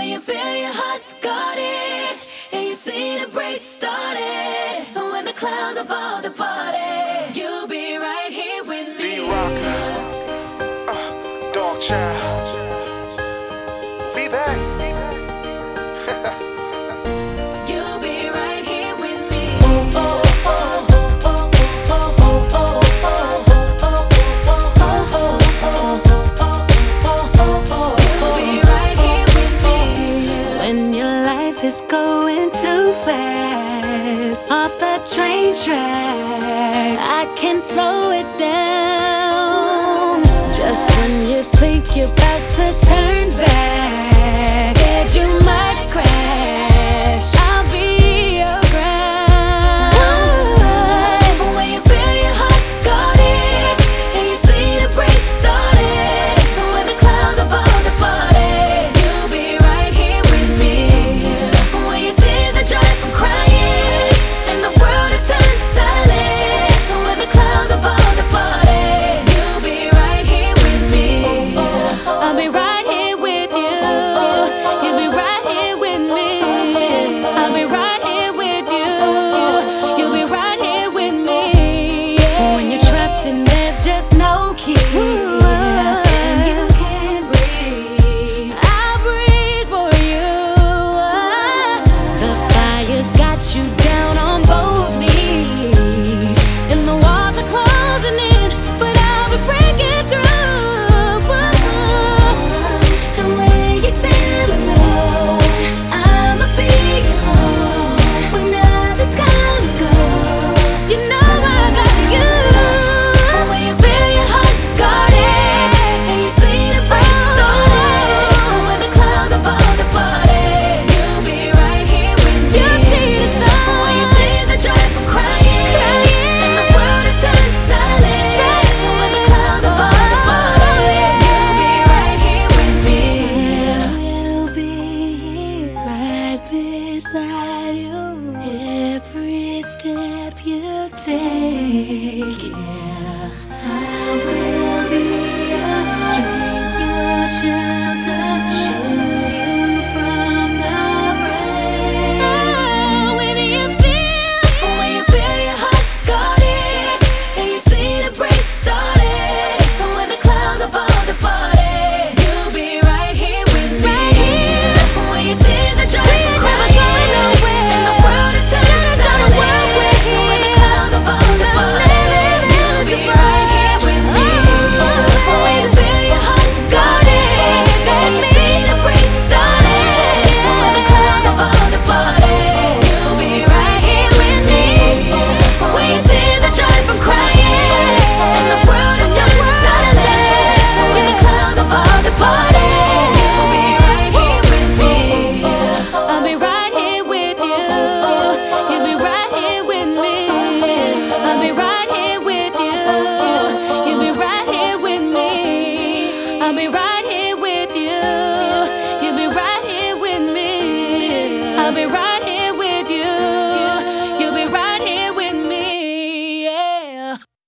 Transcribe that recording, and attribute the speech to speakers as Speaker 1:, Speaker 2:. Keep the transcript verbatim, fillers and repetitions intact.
Speaker 1: When you feel your heart's guarded and you see the break started, and when the clouds have all departed, you'll be right here with me.
Speaker 2: B-Rocker, uh, Dog Child, we back.
Speaker 1: You'll be right here with me. Oh, oh, oh, oh, oh, oh, oh, oh, oh, oh, oh, oh, oh. You'll be right here with me. When your life is going too fast off the train tracks, I can slow it down.